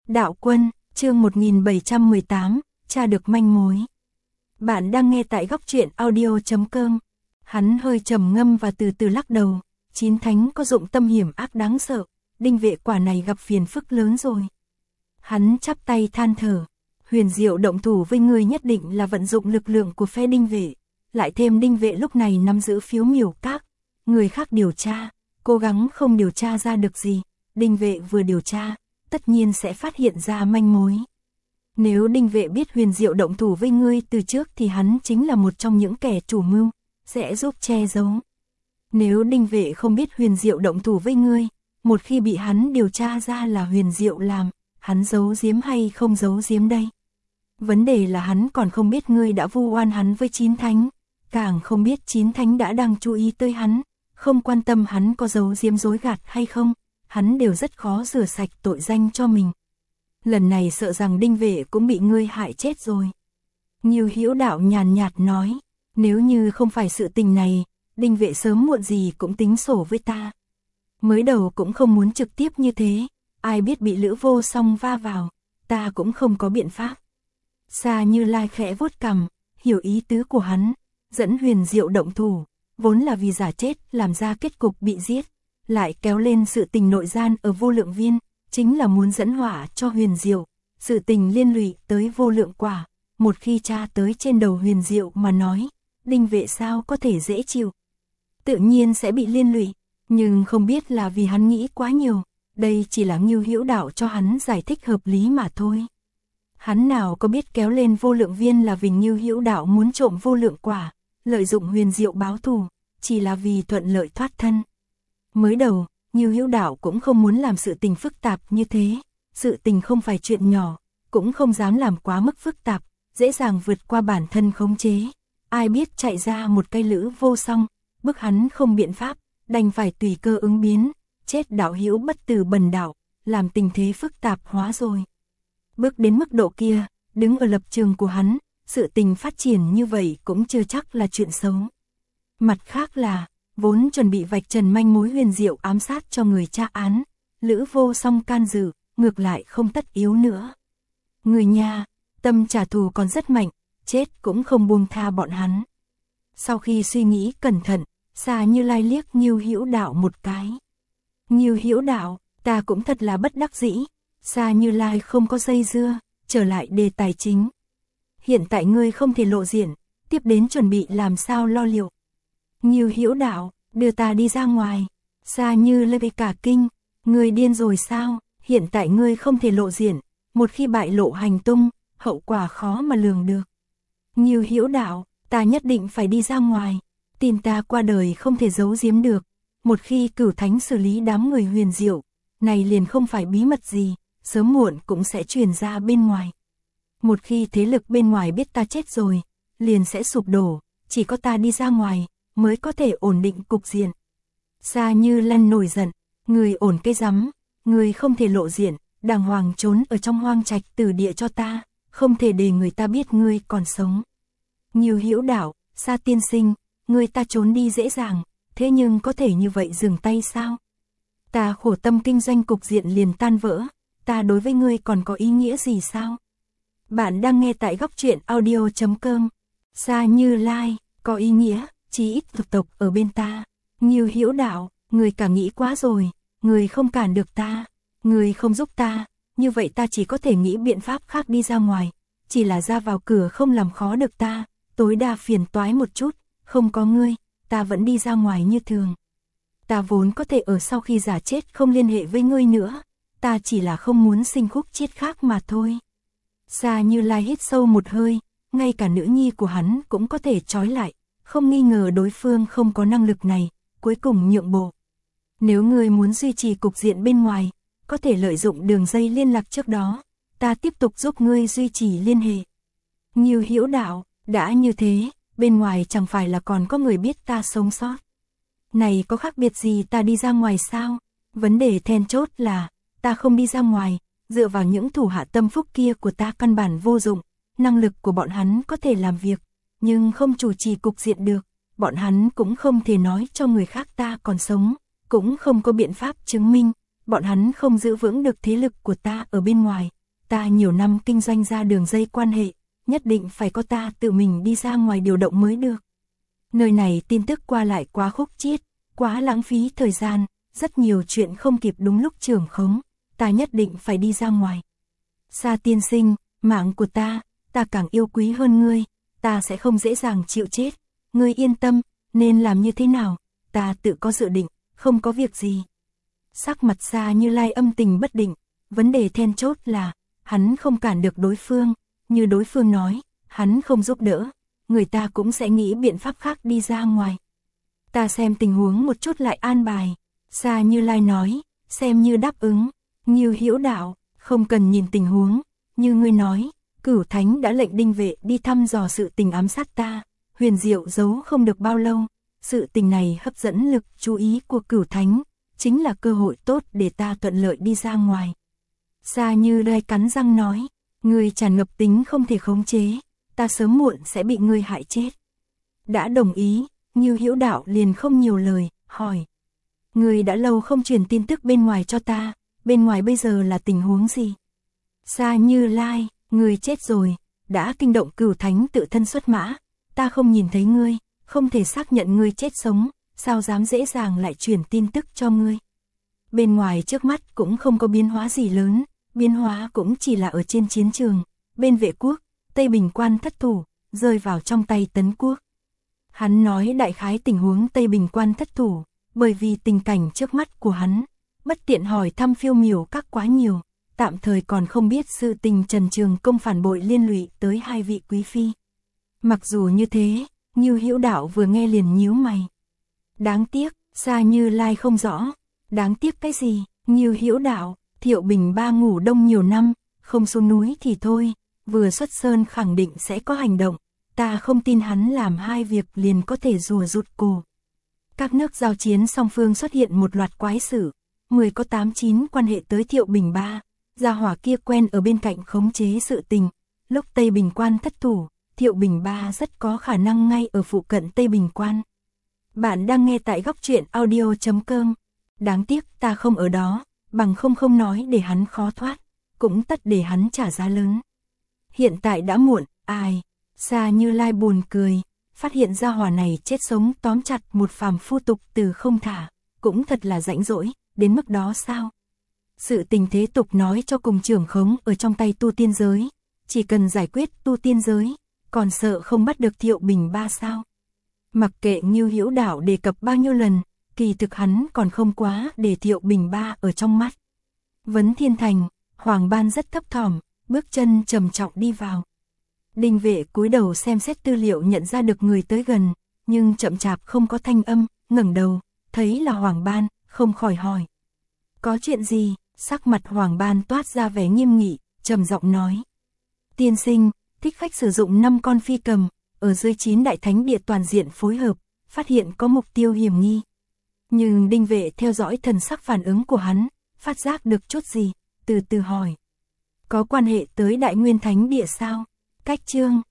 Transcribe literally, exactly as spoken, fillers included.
Đạo Quân, chương một nghìn bảy trăm mười tám, tra được manh mối. Bạn đang nghe tại góc truyện audio chấm com. Hắn hơi trầm ngâm và từ từ lắc đầu. Chín thánh có dụng tâm hiểm ác đáng sợ, Đinh Vệ quả này gặp phiền phức lớn rồi. Hắn chắp tay than thở. Huyền Diệu động thủ với ngươi nhất định là vận dụng lực lượng của phe Đinh Vệ. Lại thêm Đinh Vệ lúc này nắm giữ phiếu miểu các. Người khác điều tra, cố gắng không điều tra ra được gì. Đinh Vệ vừa điều tra, tất nhiên sẽ phát hiện ra manh mối. Nếu Đinh Vệ biết Huyền Diệu động thủ với ngươi từ trước thì hắn chính là một trong những kẻ chủ mưu, sẽ giúp che giấu. Nếu Đinh Vệ không biết Huyền Diệu động thủ với ngươi, một khi bị hắn điều tra ra là Huyền Diệu làm, hắn giấu giếm hay không giấu giếm đây? Vấn đề là hắn còn không biết ngươi đã vu oan hắn với chín thánh, càng không biết chín thánh đã đang chú ý tới hắn, không quan tâm hắn có giấu giếm dối gạt hay không, hắn đều rất khó rửa sạch tội danh cho mình. Lần này sợ rằng Đinh Vệ cũng bị ngươi hại chết rồi. Nhiêu Hữu Đạo nhàn nhạt nói, nếu như không phải sự tình này, Đinh Vệ sớm muộn gì cũng tính sổ với ta. Mới đầu cũng không muốn trực tiếp như thế, ai biết bị Lữ Vô Song va vào, ta cũng không có biện pháp. Sa Như Lai khẽ vuốt cằm, hiểu ý tứ của hắn, dẫn Huyền Diệu động thủ, vốn là vì giả chết làm ra kết cục bị giết, lại kéo lên sự tình nội gian ở Vô Lượng Viên, chính là muốn dẫn họa cho Huyền Diệu, sự tình liên lụy tới Vô Lượng Quả, một khi tra tới trên đầu Huyền Diệu mà nói, Đinh Vệ sao có thể dễ chịu. Tự nhiên sẽ bị liên lụy, nhưng không biết là vì hắn nghĩ quá nhiều, đây chỉ là Nhiêu Hữu Đạo cho hắn giải thích hợp lý mà thôi. Hắn nào có biết kéo lên Vô Lượng Viên là vì Nhiêu Hữu Đạo muốn trộm Vô Lượng Quả, lợi dụng Huyền Diệu báo thù, chỉ là vì thuận lợi thoát thân. Mới đầu, Nhiêu Hữu Đạo cũng không muốn làm sự tình phức tạp như thế, sự tình không phải chuyện nhỏ, cũng không dám làm quá mức phức tạp, dễ dàng vượt qua bản thân khống chế. Ai biết chạy ra một cây Lữ Vô Song, bức hắn không biện pháp, đành phải tùy cơ ứng biến, chết đạo hữu bất tử bần đạo, làm tình thế phức tạp hóa rồi. Bước đến mức độ kia, đứng ở lập trường của hắn, sự tình phát triển như vậy cũng chưa chắc là chuyện xấu. Mặt khác là, vốn chuẩn bị vạch trần manh mối Huyền Diệu ám sát cho người tra án, Lữ Vô Song can dự, ngược lại không tất yếu nữa. Người nhà, tâm trả thù còn rất mạnh, chết cũng không buông tha bọn hắn. Sau khi suy nghĩ cẩn thận, Sa Như Lai liếc Nhiêu Hữu Đạo một cái. Nhiêu Hữu Đạo, ta cũng thật là bất đắc dĩ. Sa Như Lai không có dây dưa, trở lại đề tài chính. Hiện tại ngươi không thể lộ diện, tiếp đến chuẩn bị làm sao lo liệu. Nhiêu Hữu Đạo, đưa ta đi ra ngoài. Sa Như Lai cả kinh, ngươi điên rồi sao? Hiện tại ngươi không thể lộ diện, một khi bại lộ hành tung, hậu quả khó mà lường được. Nhiêu Hữu Đạo, ta nhất định phải đi ra ngoài, tin ta qua đời không thể giấu giếm được. Một khi Cửu Thánh xử lý đám người Huyền Diệu, này liền không phải bí mật gì, sớm muộn cũng sẽ truyền ra bên ngoài. Một khi thế lực bên ngoài biết ta chết rồi, liền sẽ sụp đổ, chỉ có ta đi ra ngoài mới có thể ổn định cục diện. Sa Như Lân nổi giận, người ổn cái rắm, người không thể lộ diện, đàng hoàng trốn ở trong hoang trạch tử địa cho ta, không thể để người ta biết ngươi còn sống. Nhiêu Hữu Đạo, Sa tiên sinh, người ta trốn đi dễ dàng, thế nhưng có thể như vậy dừng tay sao? Ta khổ tâm kinh doanh cục diện liền tan vỡ, ta đối với ngươi còn có ý nghĩa gì sao? Bạn đang nghe tại góc truyện audio chấm com. Sa Như Lai, có ý nghĩa, chí ít tục tộc ở bên ta. Nhiêu Hữu Đạo, người cả nghĩ quá rồi, người không cản được ta, người không giúp ta, như vậy ta chỉ có thể nghĩ biện pháp khác đi ra ngoài, chỉ là ra vào cửa không làm khó được ta, tối đa phiền toái một chút, không có ngươi, ta vẫn đi ra ngoài như thường. Ta vốn có thể ở sau khi giả chết không liên hệ với ngươi nữa, ta chỉ là không muốn sinh khúc chết khác mà thôi. Sa Như Lai hít sâu một hơi, ngay cả nữ nhi của hắn cũng có thể trói lại, không nghi ngờ đối phương không có năng lực này, cuối cùng nhượng bộ. Nếu ngươi muốn duy trì cục diện bên ngoài, có thể lợi dụng đường dây liên lạc trước đó, ta tiếp tục giúp ngươi duy trì liên hệ. Nhiêu Hữu Đạo, đã như thế, bên ngoài chẳng phải là còn có người biết ta sống sót. Này có khác biệt gì ta đi ra ngoài sao? Vấn đề then chốt là, ta không đi ra ngoài, dựa vào những thủ hạ tâm phúc kia của ta căn bản vô dụng, năng lực của bọn hắn có thể làm việc, nhưng không chủ trì cục diện được, bọn hắn cũng không thể nói cho người khác ta còn sống, cũng không có biện pháp chứng minh, bọn hắn không giữ vững được thế lực của ta ở bên ngoài, ta nhiều năm kinh doanh ra đường dây quan hệ, nhất định phải có ta tự mình đi ra ngoài điều động mới được. Nơi này tin tức qua lại quá khúc chiết, quá lãng phí thời gian, rất nhiều chuyện không kịp đúng lúc trưởng khống, ta nhất định phải đi ra ngoài. Sa tiên sinh, mạng của ta, ta càng yêu quý hơn ngươi, ta sẽ không dễ dàng chịu chết, ngươi yên tâm, nên làm như thế nào, ta tự có dự định, không có việc gì. Sắc mặt Sa Như Lai âm tình bất định, vấn đề then chốt là, hắn không cản được đối phương, như đối phương nói, hắn không giúp đỡ, người ta cũng sẽ nghĩ biện pháp khác đi ra ngoài. Ta xem tình huống một chút lại an bài. Sa Như Lai nói, xem như đáp ứng. Ngưu Hữu Đạo, không cần nhìn tình huống, như ngươi nói, Cửu Thánh đã lệnh Đinh Vệ đi thăm dò sự tình ám sát ta, huyền diệu giấu không được bao lâu, sự tình này hấp dẫn lực chú ý của Cửu Thánh, chính là cơ hội tốt để ta thuận lợi đi ra ngoài. Sa Như Lai cắn răng nói, ngươi tràn ngập tính không thể khống chế, ta sớm muộn sẽ bị ngươi hại chết. Đã đồng ý, Ngưu Hữu Đạo liền không nhiều lời, hỏi. Ngươi đã lâu không truyền tin tức bên ngoài cho ta, bên ngoài bây giờ là tình huống gì? Sa Như Lai, ngươi chết rồi, đã kinh động Cửu Thánh tự thân xuất mã, ta không nhìn thấy ngươi, không thể xác nhận ngươi chết sống, sao dám dễ dàng lại truyền tin tức cho ngươi. Bên ngoài trước mắt cũng không có biến hóa gì lớn, biến hóa cũng chỉ là ở trên chiến trường, bên Vệ quốc, Tây Bình Quan thất thủ, rơi vào trong tay Tấn quốc. Hắn nói đại khái tình huống Tây Bình Quan thất thủ, bởi vì tình cảnh trước mắt của hắn, bất tiện hỏi thăm Phiêu Miểu Các quá nhiều, tạm thời còn không biết sự tình Trần Trường Công phản bội liên lụy tới hai vị quý phi. Mặc dù như thế, Ngưu Hữu Đạo vừa nghe liền nhíu mày. Đáng tiếc, Sa Như Lai không rõ. Đáng tiếc cái gì? Ngưu Hữu Đạo, Thiệu Bình Ba ngủ đông nhiều năm, không xuống núi thì thôi, vừa xuất sơn khẳng định sẽ có hành động, ta không tin hắn làm hai việc liền có thể rùa rụt cổ. Các nước giao chiến song phương xuất hiện một loạt quái sự, mười có tám chín quan hệ tới Thiệu Bình Ba, gia hỏa kia quen ở bên cạnh khống chế sự tình, lúc Tây Bình Quan thất thủ, Thiệu Bình Ba rất có khả năng ngay ở phụ cận Tây Bình Quan. Bạn đang nghe tại góc truyện audio chấm com. Đáng tiếc ta không ở đó, bằng không không nói để hắn khó thoát, cũng tất để hắn trả giá lớn. Hiện tại đã muộn, ai? Sa Như Lai buồn cười, phát hiện ra hỏa này chết sống tóm chặt một phàm phu tục từ không thả, cũng thật là rãnh rỗi, đến mức đó sao? Sự tình thế tục nói cho cùng trưởng khống ở trong tay tu tiên giới, chỉ cần giải quyết tu tiên giới, còn sợ không bắt được Thiệu Bình Ba sao? Mặc kệ Ngưu Hữu Đạo đề cập bao nhiêu lần, kỳ thực hắn còn không quá để Thiệu Bình Ba ở trong mắt. Vấn Thiên Thành, Hoàng Ban rất thấp thỏm, bước chân trầm trọng đi vào. Đinh Vệ cúi đầu xem xét tư liệu nhận ra được người tới gần, nhưng chậm chạp không có thanh âm, ngẩng đầu, thấy là Hoàng Ban, không khỏi hỏi. Có chuyện gì? Sắc mặt Hoàng Ban toát ra vẻ nghiêm nghị, trầm giọng nói. Tiên sinh, thích khách sử dụng năm con phi cầm, ở dưới chín đại thánh địa toàn diện phối hợp, phát hiện có mục tiêu hiểm nghi. Nhưng Đinh Vệ theo dõi thần sắc phản ứng của hắn, phát giác được chút gì, từ từ hỏi. Có quan hệ tới Đại Nguyên Thánh Địa sao? Cách chương,